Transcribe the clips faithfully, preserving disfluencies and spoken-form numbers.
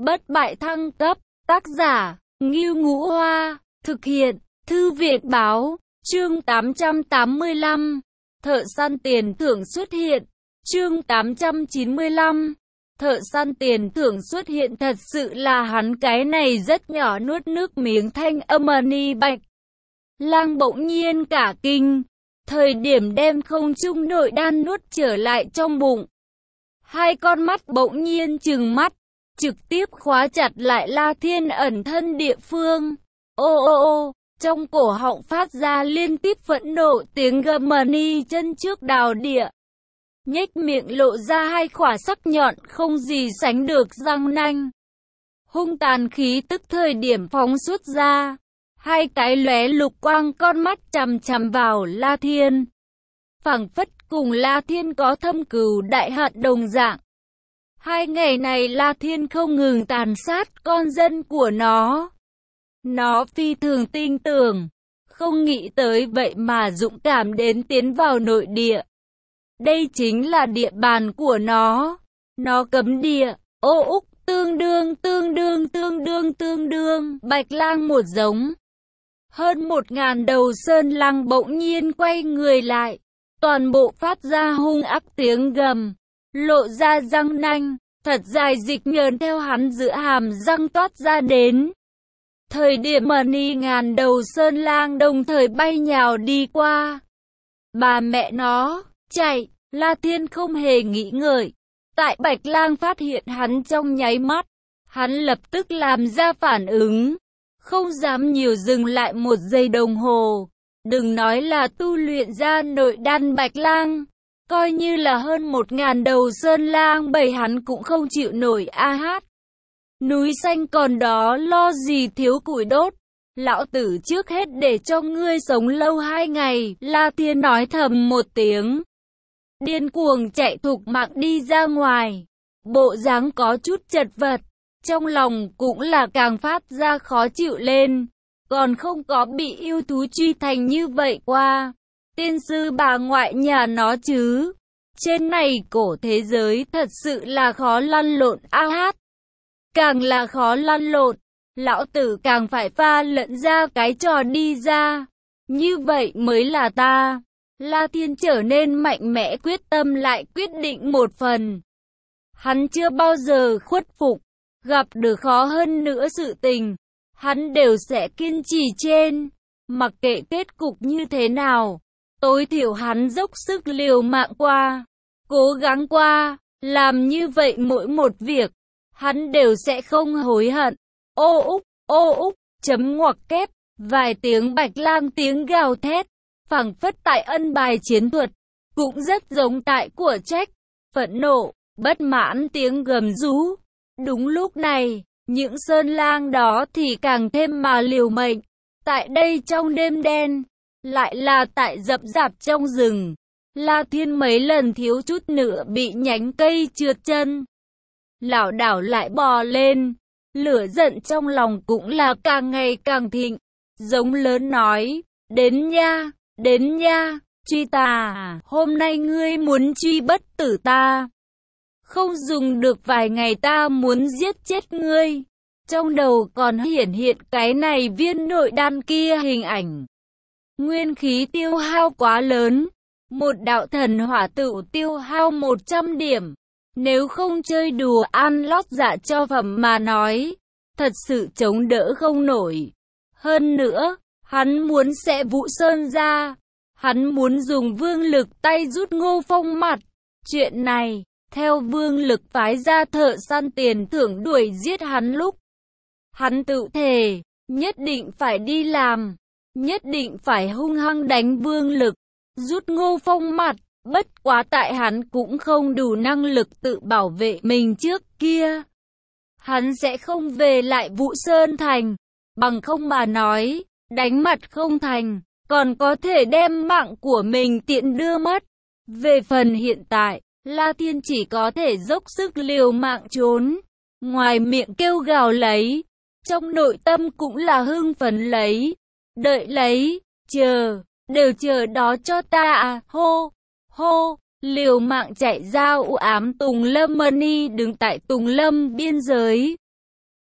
Bất bại thăng cấp, tác giả, Ngưu Ngũ Hoa, thực hiện, Thư viện Báo, chương tám trăm tám mươi lăm, thợ săn tiền thưởng xuất hiện, chương tám trăm chín mươi lăm, thợ săn tiền thưởng xuất hiện. Thật sự là hắn, cái này rất nhỏ. Nuốt nước miếng, thanh âm ni Bạch Lang bỗng nhiên cả kinh, thời điểm đem không trung nội đan nuốt trở lại trong bụng. Hai con mắt bỗng nhiên trừng mắt, trực tiếp khóa chặt lại La Thiên ẩn thân địa phương. Ô ô ô, trong cổ họng phát ra liên tiếp phẫn nộ tiếng gầm, ni chân trước đào địa, nhếch miệng lộ ra hai khỏa sắc nhọn không gì sánh được răng nanh. Hung tàn khí tức thời điểm phóng xuất ra, hai cái lóe lục quang con mắt chằm chằm vào La Thiên, phảng phất cùng La Thiên có thâm cừu đại hận đồng dạng. Hai ngày này La Thiên không ngừng tàn sát con dân của nó. Nó phi thường tin tưởng, không nghĩ tới vậy mà dũng cảm đến tiến vào nội địa. Đây chính là địa bàn của nó. Nó cấm địa. Ô úc, tương đương, tương đương, tương đương, tương đương. Bạch Lang một giống. Hơn một ngàn đầu sơn lang bỗng nhiên quay người lại. Toàn bộ phát ra hung ác tiếng gầm, lộ ra răng nanh, thật dài dịch nhờn theo hắn giữa hàm răng toát ra đến. Thời điểm ni ngàn đầu sơn lang đồng thời bay nhào đi qua. Bà mẹ nó, chạy! La Thiên không hề nghĩ ngợi. Tại Bạch Lang phát hiện hắn trong nháy mắt, hắn lập tức làm ra phản ứng, không dám nhiều dừng lại một giây đồng hồ. Đừng nói là tu luyện ra nội đan Bạch Lang, coi như là hơn một ngàn đầu sơn lang bầy hắn cũng không chịu nổi. A hát, núi xanh còn đó, lo gì thiếu củi đốt. Lão tử trước hết để cho ngươi sống lâu hai ngày. La Thiên nói thầm một tiếng, điên cuồng chạy thục mạng đi ra ngoài. Bộ dáng có chút chật vật, trong lòng cũng là càng phát ra khó chịu lên. Còn không có bị yêu thú truy thành như vậy qua. Tiên sư bà ngoại nhà nó chứ. Trên này cổ thế giới thật sự là khó lăn lộn. A hát, càng là khó lăn lộn, lão tử càng phải pha lẫn ra cái trò đi ra. Như vậy mới là ta. La Thiên trở nên mạnh mẽ, quyết tâm lại quyết định một phần. Hắn chưa bao giờ khuất phục, gặp được khó hơn nữa sự tình, hắn đều sẽ kiên trì trên. Mặc kệ kết cục như thế nào, tối thiểu hắn dốc sức liều mạng qua, cố gắng qua, làm như vậy mỗi một việc, hắn đều sẽ không hối hận. Ô úc, ô úc, chấm ngoặc kép, vài tiếng Bạch Lang tiếng gào thét, phảng phất tại ân bài chiến thuật, cũng rất giống tại của Trách, phẫn nộ, bất mãn tiếng gầm rú. Đúng lúc này, những sơn lang đó thì càng thêm mà liều mệnh. Tại đây trong đêm đen, lại là tại rậm rạp trong rừng, La Thiên mấy lần thiếu chút nữa bị nhánh cây trượt chân, lảo đảo lại bò lên. Lửa giận trong lòng cũng là càng ngày càng thịnh, giống lớn nói, đến nha, đến nha, truy ta, hôm nay ngươi muốn truy bất tử ta. Không dùng được vài ngày ta muốn giết chết ngươi. Trong đầu còn hiển hiện cái này viên nội đan kia hình ảnh. Nguyên khí tiêu hao quá lớn. Một đạo thần hỏa tự tiêu hao một trăm điểm. Nếu không chơi đùa ăn lót dạ cho phẩm mà nói, thật sự chống đỡ không nổi. Hơn nữa, hắn muốn xẻ Vũ Sơn ra. Hắn muốn dùng vương lực tay rút Ngô Phong mặt. Chuyện này, theo vương lực phái ra thợ săn tiền thưởng đuổi giết hắn lúc, hắn tự thề, nhất định phải đi làm, nhất định phải hung hăng đánh vương lực, rút Ngô Phong mặt. Bất quá tại hắn cũng không đủ năng lực tự bảo vệ mình trước kia. Hắn sẽ không về lại Vũ Sơn Thành, bằng không mà nói, đánh mặt không thành, còn có thể đem mạng của mình tiện đưa mất. Về phần hiện tại, La Thiên chỉ có thể dốc sức liều mạng trốn, ngoài miệng kêu gào lấy, trong nội tâm cũng là hưng phấn lấy, đợi lấy, chờ, đều chờ đó cho ta à. Hô, hô, liều mạng chạy ra u ám Tùng Lâm. Mani đứng tại Tùng Lâm biên giới,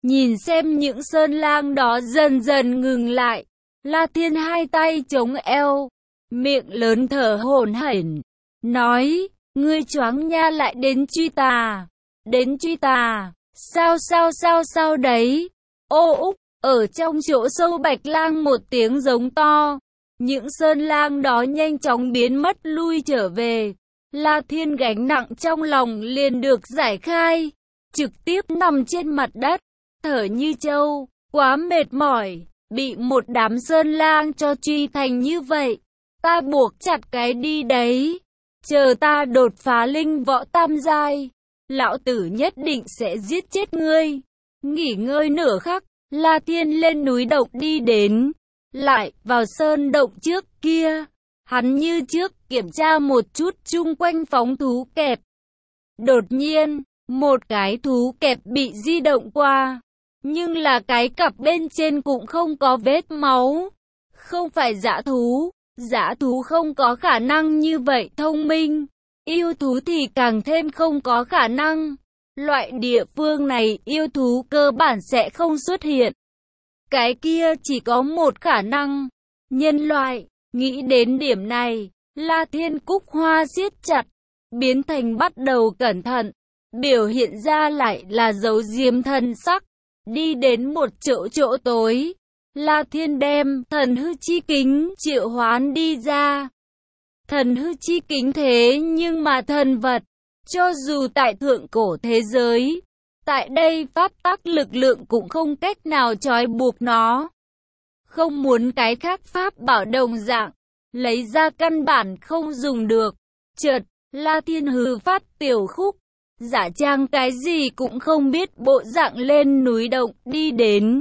Nhìn xem những sơn lang đó dần dần ngừng lại, La Thiên hai tay chống eo, miệng lớn thở hổn hển, nói, ngươi choáng nha, lại đến truy tà, đến truy tà, sao sao sao sao đấy, ô úc, ở trong chỗ sâu Bạch Lang một tiếng giống to, những sơn lang đó nhanh chóng biến mất lui trở về, La Thiên gánh nặng trong lòng liền được giải khai, trực tiếp nằm trên mặt đất, thở như trâu, quá mệt mỏi, bị một đám sơn lang cho truy thành như vậy, ta buộc chặt cái đi đấy, chờ ta đột phá linh võ tam giai, lão tử nhất định sẽ giết chết ngươi. Nghỉ ngơi nửa khắc, La Thiên lên núi động đi đến, lại vào sơn động trước kia, hắn như trước kiểm tra một chút chung quanh phóng thú kẹp. Đột nhiên, một cái thú kẹp bị di động qua, nhưng là cái cặp bên trên cũng không có vết máu, không phải dã thú, dã thú không có khả năng như vậy thông minh, yêu thú thì càng thêm không có khả năng. Loại địa phương này yêu thú cơ bản sẽ không xuất hiện. Cái kia chỉ có một khả năng, nhân loại. Nghĩ đến điểm này, La Thiên cúc hoa siết chặt, biến thành bắt đầu cẩn thận, biểu hiện ra lại là dấu diếm thần sắc. Đi đến một chỗ chỗ tối, La Thiên đem thần hư chi kính triệu hoán đi ra. Thần hư chi kính thế nhưng mà thần vật, cho dù tại thượng cổ thế giới, tại đây pháp tắc lực lượng cũng không cách nào trói buộc nó. Không muốn cái khác pháp bảo đồng dạng, lấy ra căn bản không dùng được. Chợt, La Thiên hừ phát tiểu khúc, giả trang cái gì cũng không biết bộ dạng lên núi động đi đến.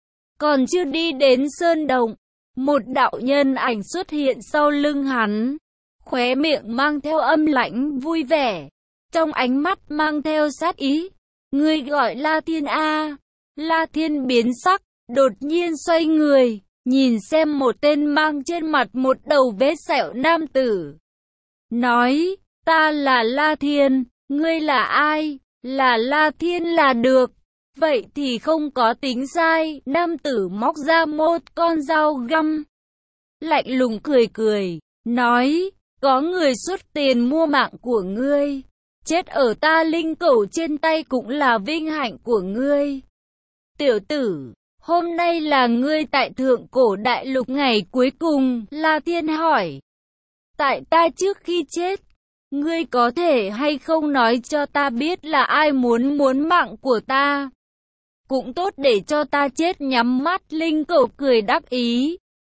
Còn chưa đi đến sơn động, một đạo nhân ảnh xuất hiện sau lưng hắn, khóe miệng mang theo âm lãnh vui vẻ, trong ánh mắt mang theo sát ý. Ngươi gọi La Thiên a? La Thiên biến sắc, đột nhiên xoay người, nhìn xem một tên mang trên mặt một đầu vết sẹo nam tử. Nói, ta là La Thiên, ngươi là ai? Là La Thiên là được. Vậy thì không có tính sai. Nam tử móc ra một con dao găm, lạnh lùng cười cười, nói, có người xuất tiền mua mạng của ngươi, chết ở ta linh cẩu trên tay cũng là vinh hạnh của ngươi. Tiểu tử, hôm nay là ngươi tại thượng cổ đại lục ngày cuối cùng. La Thiên hỏi, tại ta trước khi chết, ngươi có thể hay không nói cho ta biết là ai muốn muốn mạng của ta? Cũng tốt để cho ta chết nhắm mắt. Linh cẩu cười đắc ý,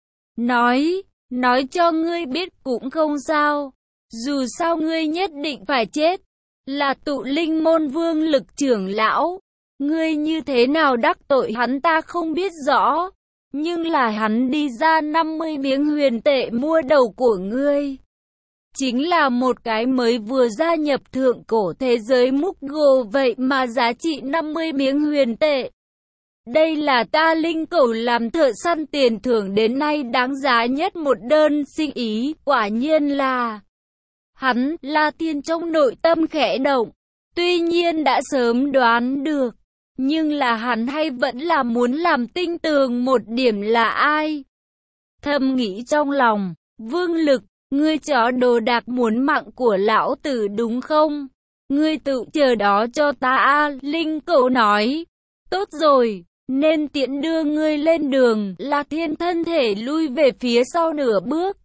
nói, nói cho ngươi biết cũng không sao, dù sao ngươi nhất định phải chết, là tụ linh môn vương lực trưởng lão. Ngươi như thế nào đắc tội hắn ta không biết rõ, nhưng là hắn đi ra năm mươi miếng huyền tệ mua đầu của ngươi. Chính là một cái mới vừa gia nhập thượng cổ thế giới múc gồ, vậy mà giá trị năm mươi miếng huyền tệ. Đây là ta linh cẩu làm thợ săn tiền thưởng đến nay đáng giá nhất một đơn sinh ý. Quả nhiên là hắn. La Thiên trong nội tâm khẽ động, tuy nhiên đã sớm đoán được, nhưng là hắn hay vẫn là muốn làm tinh tường một điểm là ai. Thầm nghĩ trong lòng, Vương Lực, ngươi chó đồ đạc muốn mạng của lão tử đúng không? Ngươi tự chờ đó cho ta a. Linh cẩu nói, tốt rồi, nên tiện đưa ngươi lên đường. La Thiên thân thể lui về phía sau nửa bước,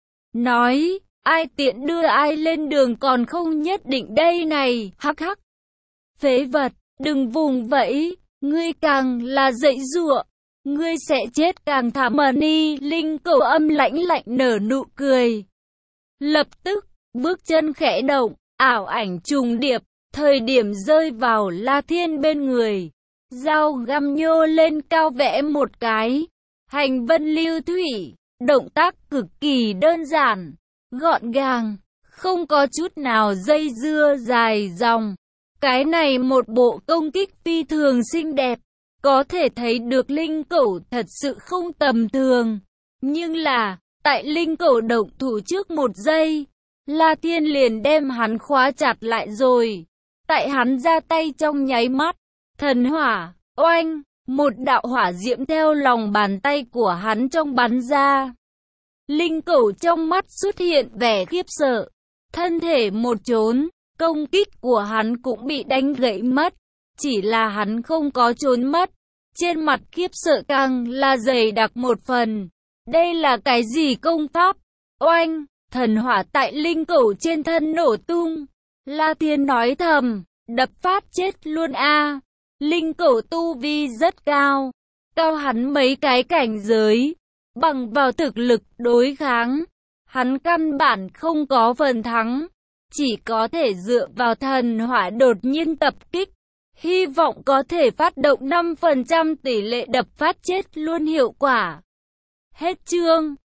nói, ai tiện đưa ai lên đường còn không nhất định đây này. Hắc hắc, phế vật, đừng vùng vẫy, ngươi càng là dãy giụa, ngươi sẽ chết càng thảm mà đi. Linh cẩu âm lãnh lạnh nở nụ cười, lập tức bước chân khẽ động, ảo ảnh trùng điệp, thời điểm rơi vào La Thiên bên người, dao găm nhô lên cao vẽ một cái, hành vân lưu thủy, động tác cực kỳ đơn giản, gọn gàng, không có chút nào dây dưa dài dòng. Cái này một bộ công kích phi thường xinh đẹp, có thể thấy được linh cẩu thật sự không tầm thường. Nhưng là, tại linh cẩu động thủ trước một giây, La Thiên liền đem hắn khóa chặt lại rồi. Tại hắn ra tay trong nháy mắt, thần hỏa, Oanh, một đạo hỏa diễm theo lòng bàn tay của hắn trong bắn ra. Linh cẩu trong mắt xuất hiện vẻ khiếp sợ, thân thể một trốn, công kích của hắn cũng bị đánh gãy mất. Chỉ là hắn không có trốn mất, trên mặt khiếp sợ càng là dày đặc một phần. Đây là cái gì công pháp? Oanh, thần hỏa tại linh cẩu trên thân nổ tung. La Thiên nói thầm, đập phát chết luôn a. Linh cẩu tu vi rất cao, cao hắn mấy cái cảnh giới, bằng vào thực lực đối kháng, hắn căn bản không có phần thắng, chỉ có thể dựa vào thần hỏa đột nhiên tập kích, hy vọng có thể phát động năm phần trăm tỷ lệ đập phát chết luôn hiệu quả. Hết chương.